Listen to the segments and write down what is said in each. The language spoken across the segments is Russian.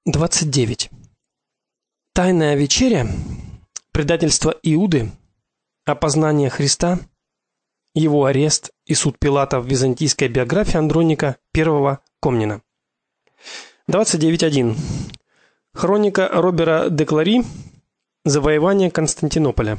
29. Тайная вечеря, предательство Иуды, опознание Христа, его арест и суд Пилата в византийской биографии Андроника I Комнина. 29.1. Хроника Робера де Клари. Завоевание Константинополя.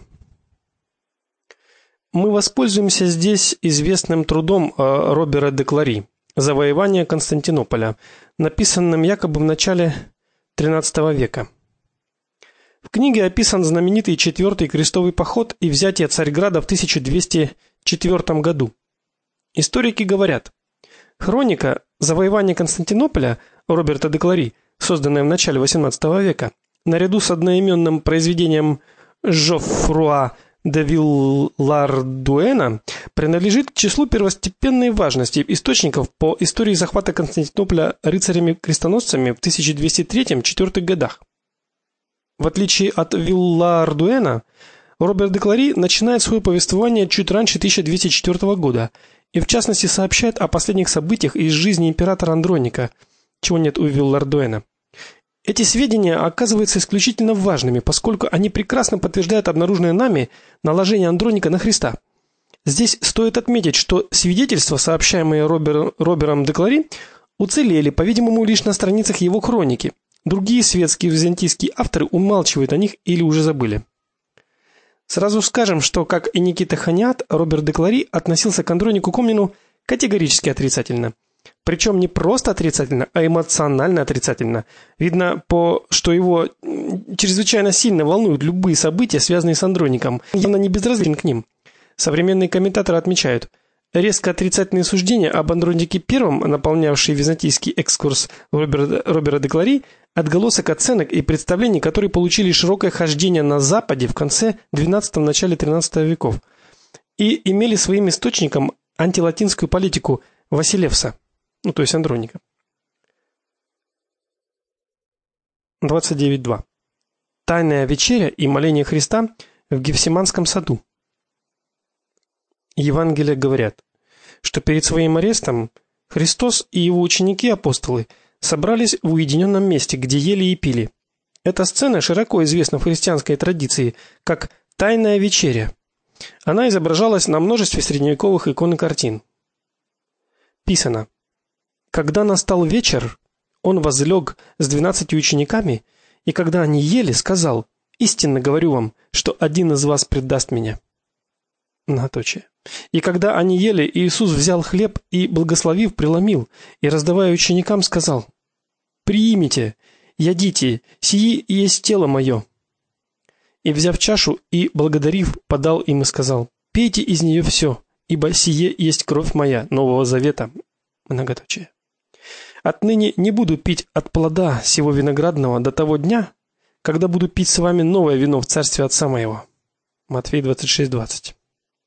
Мы воспользуемся здесь известным трудом Робера де Клари «Завоевание Константинополя», написанным якобы в начале XIII века. В книге описан знаменитый Четвертый крестовый поход и взятие Царьграда в 1204 году. Историки говорят: хроника «Завоевание Константинополя» Роберта де Клари, созданная в начале XVIII века, наряду с одноименным произведением Жоффруа де Виллардуэна, принадлежит к числу первостепенной важности источников по истории захвата Константинополя рыцарями-крестоносцами в 1203-4 годах. В отличие от Виллардуэна, Роберт де Клари начинает свое повествование чуть раньше 1204 года и в частности сообщает о последних событиях из жизни императора Андроника, чего нет у Виллардуэна. Эти сведения оказываются исключительно важными, поскольку они прекрасно подтверждают обнаруженное нами наложение Андроника на Христа. Здесь стоит отметить, что свидетельства, сообщаемые Робером де Клари, уцелели, по-видимому, лишь на страницах его хроники. Другие светские византийские авторы умалчивают о них или уже забыли. Сразу скажем, что, как и Никита Ханьят, Роберт де Клари относился к Андронику Комнину категорически отрицательно. Причем не просто отрицательно, а эмоционально отрицательно. Видно, что его чрезвычайно сильно волнуют любые события, связанные с Андроником. Явно не безразличен к ним. Современные комментаторы отмечают: резко отрицательные суждения об Андронике I, наполнявшие византийский экскурс Робера де Клари, отголосок оценок и представлений, которые получили широкое хождение на Западе в конце XII – начале XIII веков и имели своим источником антилатинскую политику Василевса, то есть Андроника. 29.2. Тайная вечеря и моление Христа в Гефсиманском саду. Евангелия говорят, что перед своим арестом Христос и его ученики-апостолы собрались в уединенном месте, где ели и пили. Эта сцена широко известна в христианской традиции как «Тайная вечеря». Она изображалась на множестве средневековых икон и картин. Писано: «Когда настал вечер, он возлег с 12 учениками, и когда они ели, сказал: истинно говорю вам, что один из вас предаст меня». Многоточие. «И когда они ели, Иисус взял хлеб и, благословив, преломил, и, раздавая ученикам, сказал: приимите, ядите, сии есть тело мое. И, взяв чашу и, благодарив, подал им и сказал: пейте из нее все, ибо сие есть кровь моя Нового Завета». Многоточие. «Отныне не буду пить от плода сего виноградного до того дня, когда буду пить с вами новое вино в царстве Отца моего». Матфея 26:20.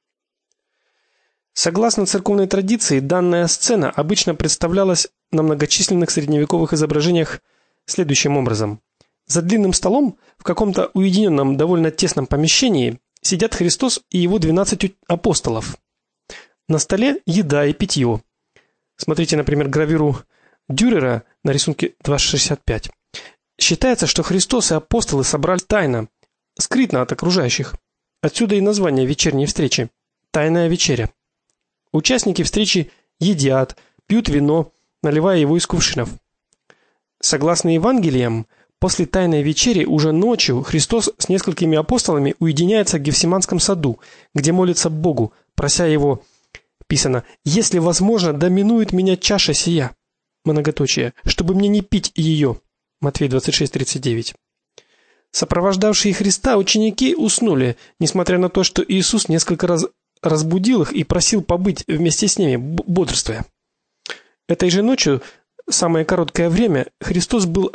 Согласно церковной традиции, данная сцена обычно представлялась на многочисленных средневековых изображениях следующим образом: за длинным столом в каком-то уединенном, довольно тесном помещении сидят Христос и его 12 апостолов. На столе еда и питье. Смотрите, например, гравюру Дюрера на рисунке 265. Считается, что Христос и апостолы собрались тайно, скрытно от окружающих. Отсюда и название вечерней встречи – «Тайная вечеря». Участники встречи едят, пьют вино, наливая его из кувшинов. Согласно Евангелиям, после Тайной вечери уже ночью Христос с несколькими апостолами уединяется в Гефсиманском саду, где молится Богу, прося его, писано: «Если возможно, да минует меня чаша сия», многоточие, «чтобы мне не пить ее». Матфея 26:39. Сопровождавшие Христа ученики уснули, несмотря на то, что Иисус несколько раз разбудил их и просил побыть вместе с ними, бодрствуя. Этой же ночью, через самое короткое время, Христос был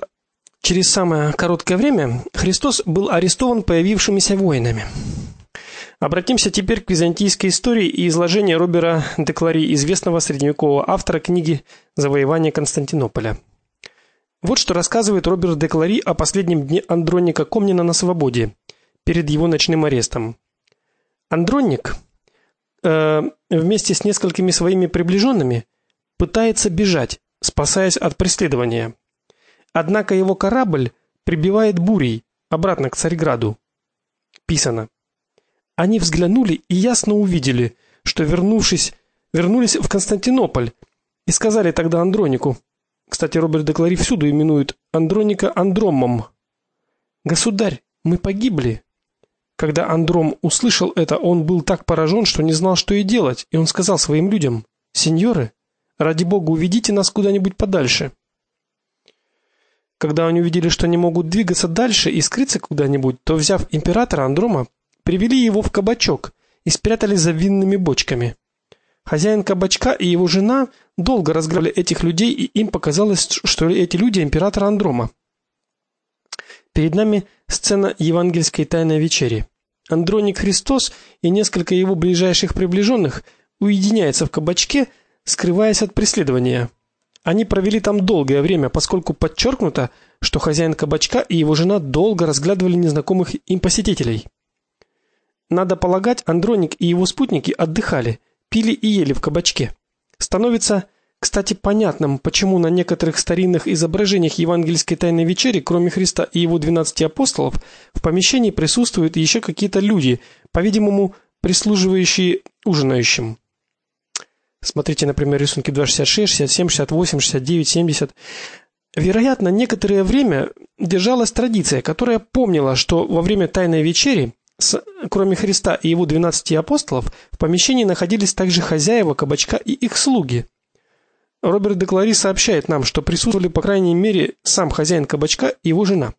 арестован появившимися воинами. Обратимся теперь к византийской истории и изложению Робера де Клари, известного средневекового автора книги «Завоевание Константинополя». Вот что рассказывает Роберт де Клари о последнем дне Андроника Комнина на свободе, перед его ночным арестом. Андроник вместе с несколькими своими приближенными пытается бежать, спасаясь от преследования. Однако его корабль прибивает бурей обратно к Царьграду. Писано: они взглянули и ясно увидели, что вернулись в Константинополь, и сказали тогда Андронику. Кстати, Роберт де Клари всюду именует Андроника Андромом. Государь, мы погибли. Когда Андром услышал это, он был так поражен, что не знал, что и делать, и он сказал своим людям: сеньоры, ради бога, уведите нас куда-нибудь подальше. Когда они увидели, что не могут двигаться дальше и скрыться куда-нибудь, то, взяв императора Андрома, привели его в кабачок и спрятали за винными бочками. Хозяин кабачка и его жена долго разглядывали этих людей, и им показалось, что эти люди императора Андрома. Перед нами сцена евангельской тайной вечери. Андроник Христос и несколько его ближайших приближенных уединяются в кабачке, скрываясь от преследования. Они провели там долгое время, поскольку подчеркнуто, что хозяин кабачка и его жена долго разглядывали незнакомых им посетителей. Надо полагать, Андроник и его спутники отдыхали, пили и ели в кабачке. Становится, кстати, понятным, почему на некоторых старинных изображениях евангельской тайной вечери, кроме Христа и его 12 апостолов, в помещении присутствуют еще какие-то люди, по-видимому, прислуживающие ужинающим. Смотрите, например, рисунки 2.66, 67, 68, 69, 70. Вероятно, некоторое время держалась традиция, которая помнила, что во время тайной вечери, кроме Христа и его 12 апостолов, в помещении находились также хозяева кабачка и их слуги. Роберт де Клари сообщает нам, что присутствовали по крайней мере сам хозяин кабачка и его жена.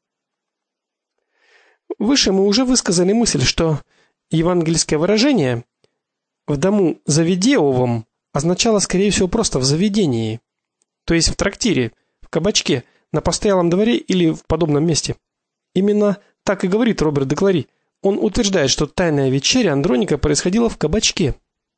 Выше мы уже высказали мысль, что евангельское выражение «в дому Завидеевом» означало, скорее всего, просто «в заведении», то есть в трактире, в кабачке, на постоялом дворе или в подобном месте. Именно так и говорит Роберт де Клари. Он утверждает, что тайная вечеря Андроника происходила в кабачке.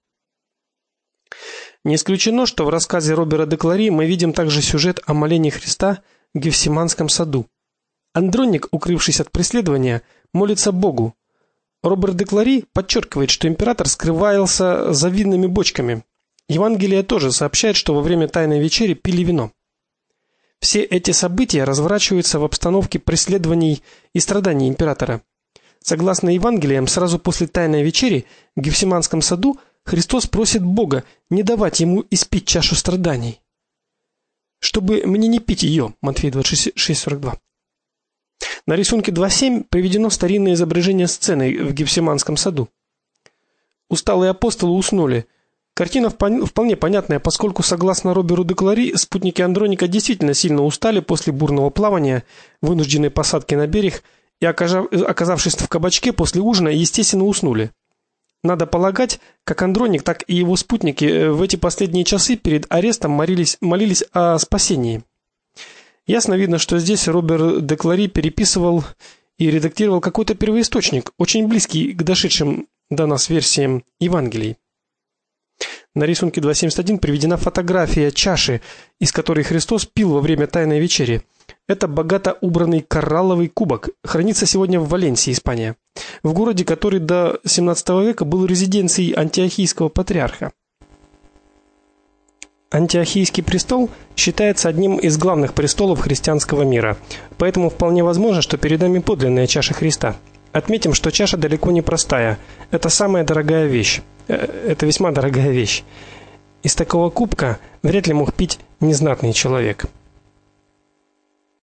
Не исключено, что в рассказе Роберта де Клари мы видим также сюжет о молении Христа в Гефсиманском саду. Андроник, укрывшись от преследования, молится Богу. Роберт де Клари подчеркивает, что император скрывался за винными бочками. Евангелие тоже сообщает, что во время тайной вечери пили вино. Все эти события разворачиваются в обстановке преследований и страданий императора. Согласно Евангелиям, сразу после тайной вечери в Гефсиманском саду Христос просит Бога не давать ему испить чашу страданий. Чтобы мне не пить ее, Матфея 26:42. На рисунке 2.7 приведено старинное изображение сцены в Гефсиманском саду. Усталые апостолы уснули. Картина вполне понятная, поскольку, согласно Роберту де Клари, спутники Андроника действительно сильно устали после бурного плавания, вынужденной посадки на берег, и, оказавшись в кабачке после ужина, естественно, уснули. Надо полагать, как Андроник, так и его спутники в эти последние часы перед арестом молились о спасении. Ясно видно, что здесь Роберт де Клари переписывал и редактировал какой-то первоисточник, очень близкий к дошедшим до нас версиям Евангелий. На рисунке 2.71 приведена фотография чаши, из которой Христос пил во время тайной вечери. Это богато убранный коралловый кубок, хранится сегодня в Валенсии, Испания, в городе, который до 17 века был резиденцией антиохийского патриарха. Антиохийский престол считается одним из главных престолов христианского мира, поэтому вполне возможно, что перед нами подлинная чаша Христа. Отметим, что чаша далеко не простая. Это самая дорогая вещь. Это весьма дорогая вещь. Из такого кубка вряд ли мог пить незнатный человек.